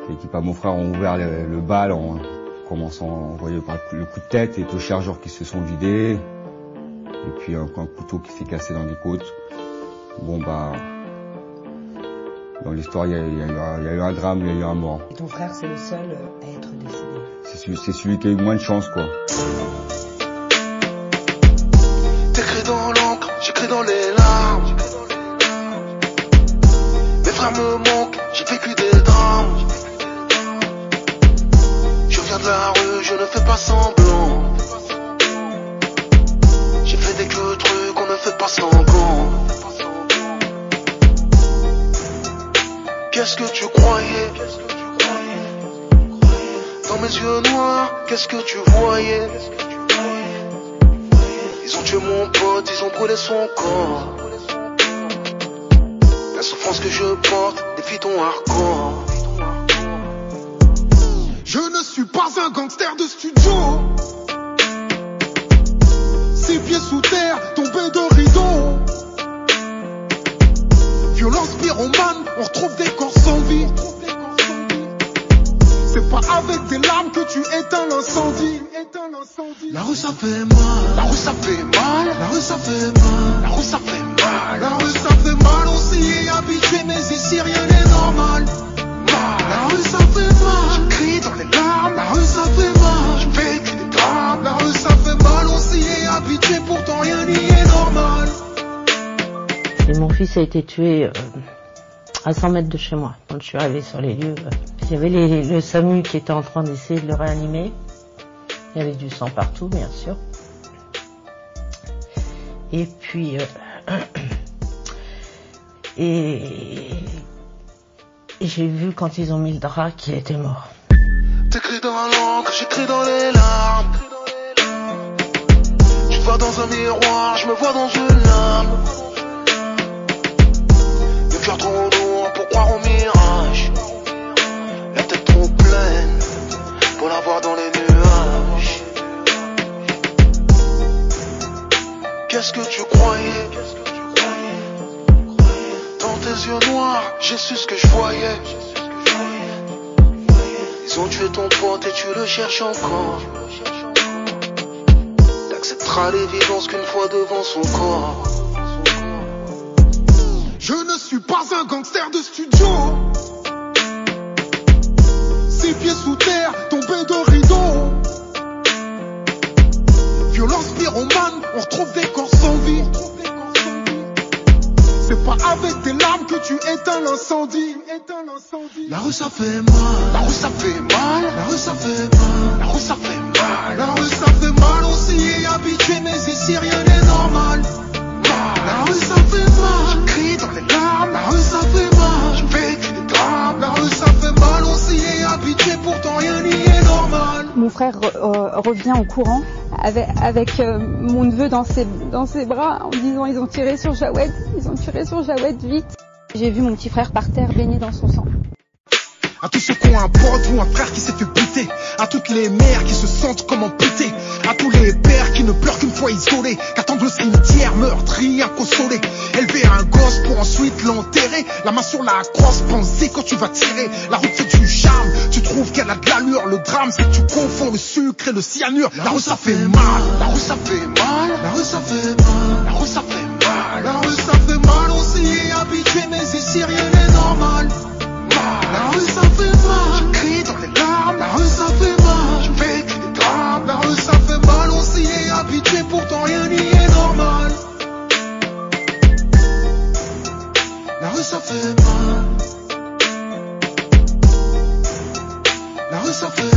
L'équipe à mon frère ont ouvert le bal en commençant à envoyer par le coup de tête et deux chargeurs qui se sont vidés. Et puis un couteau qui s'est cassé dans les côtes. Bon bah, dans l'histoire il y a eu un drame, il y a eu un mort. Et ton frère c'est le seul à être décédé. C'est celui qui a eu moins de chance quoi. T'écris dans l'encre, j'écris dans les larmes. Mes frères me manquent, j'ai vécu des drames. Je viens de la rue, je ne fais pas semblant. J'ai fait des queues trucs, on ne fait pas semblant. Qu'est-ce que tu croyais? Dans mes yeux noirs, qu'est-ce que tu voyais? Ils ont tué mon pote, ils ont brûlé son corps. La souffrance que je porte défie ton hardcore. Je ne suis pas un gangster de studio. 6 pieds sous terre, tombé de rideau. Violence pyromane, on retrouve des corps sans vie. C'est pas avec des larmes que tu éteins l'incendie. La rue ça fait mal, la rue ça fait mal, la rue ça fait mal, la rue ça fait mal, la rue ça fait mal, on s'y est habitué, mais ici rien n'est normal. La rue ça fait mal, je crie dans les larmes, la rue ça fait mal, je vécu des drames, la rue ça fait mal, on s'y est habitué, pourtant rien n'y est normal. Et mon fils a été tué à 100 mètres de chez moi. Quand je suis arrivée sur les lieux, il y avait le SAMU qui était en train d'essayer de le réanimer. Il y avait du sang partout, bien sûr. Et puis, et j'ai vu quand ils ont mis le drap qu'il était mort. T'écris dans l'encre, j'écris dans les larmes. Je te vois dans un miroir, je me vois dans une lame. Le cœur trop lourd pour croire au mirage. La tête trop pleine pour la voir dans les nuages. Qu'est-ce que tu croyais? Dans tes yeux noirs, j'ai su ce que je voyais. Ils ont tué ton pote et tu le cherches encore. T'accepteras l'évidence qu'une fois devant son corps. Je ne suis pas un gangster de studio. 6 pieds sous terre, tombé de rideau. Violence pyromane, on retrouve des corps sans vie. C'est pas avec des larmes que tu éteins l'incendie. La rue ça fait mal, la rue ça fait mal, la rue ça fait mal, la rue ça fait mal, la rue ça fait mal, on s'y est habitué, mais ici rien n'est normal. La rue ça fait mal, je crie dans les larmes, la rue ça fait mal, je vécu des drames, la rue ça fait mal, on s'y est habitué, pourtant rien n'y est normal. Mon frère revient en courant avec mon neveu dans ses bras en disant ils ont tiré sur Jawed, vite. J'ai vu mon petit frère par terre baigné dans son sang. À tous ceux qui ont un pote ou un frère qui s'est fait buter, à toutes les mères qui se sentent comme amputées, à tous les pères qui ne pleurent qu'une fois isolés, qu'attendent le cimetière meurtri, inconsolé, élever un gosse pour ensuite l'enterrer, la main sur la crosse, penser quand tu vas tirer, la route c'est du charme, tu trouves qu'elle a de l'allure, le drame c'est que tu confonds le sucre et le cyanure, la rue ça fait mal, la rue ça fait mal, la rue ça fait mal, la rue ça fait mal, la rue ça fait mal, on s'y est habitué, mais ici rien n'est normal. La rue ça fait mal, je crie dans les larmes, la rue ça fait mal, je vécu des drames, la rue ça fait mal, on s'y est habitué, pourtant rien n'y est normal. La rue ça fait mal, la rue ça fait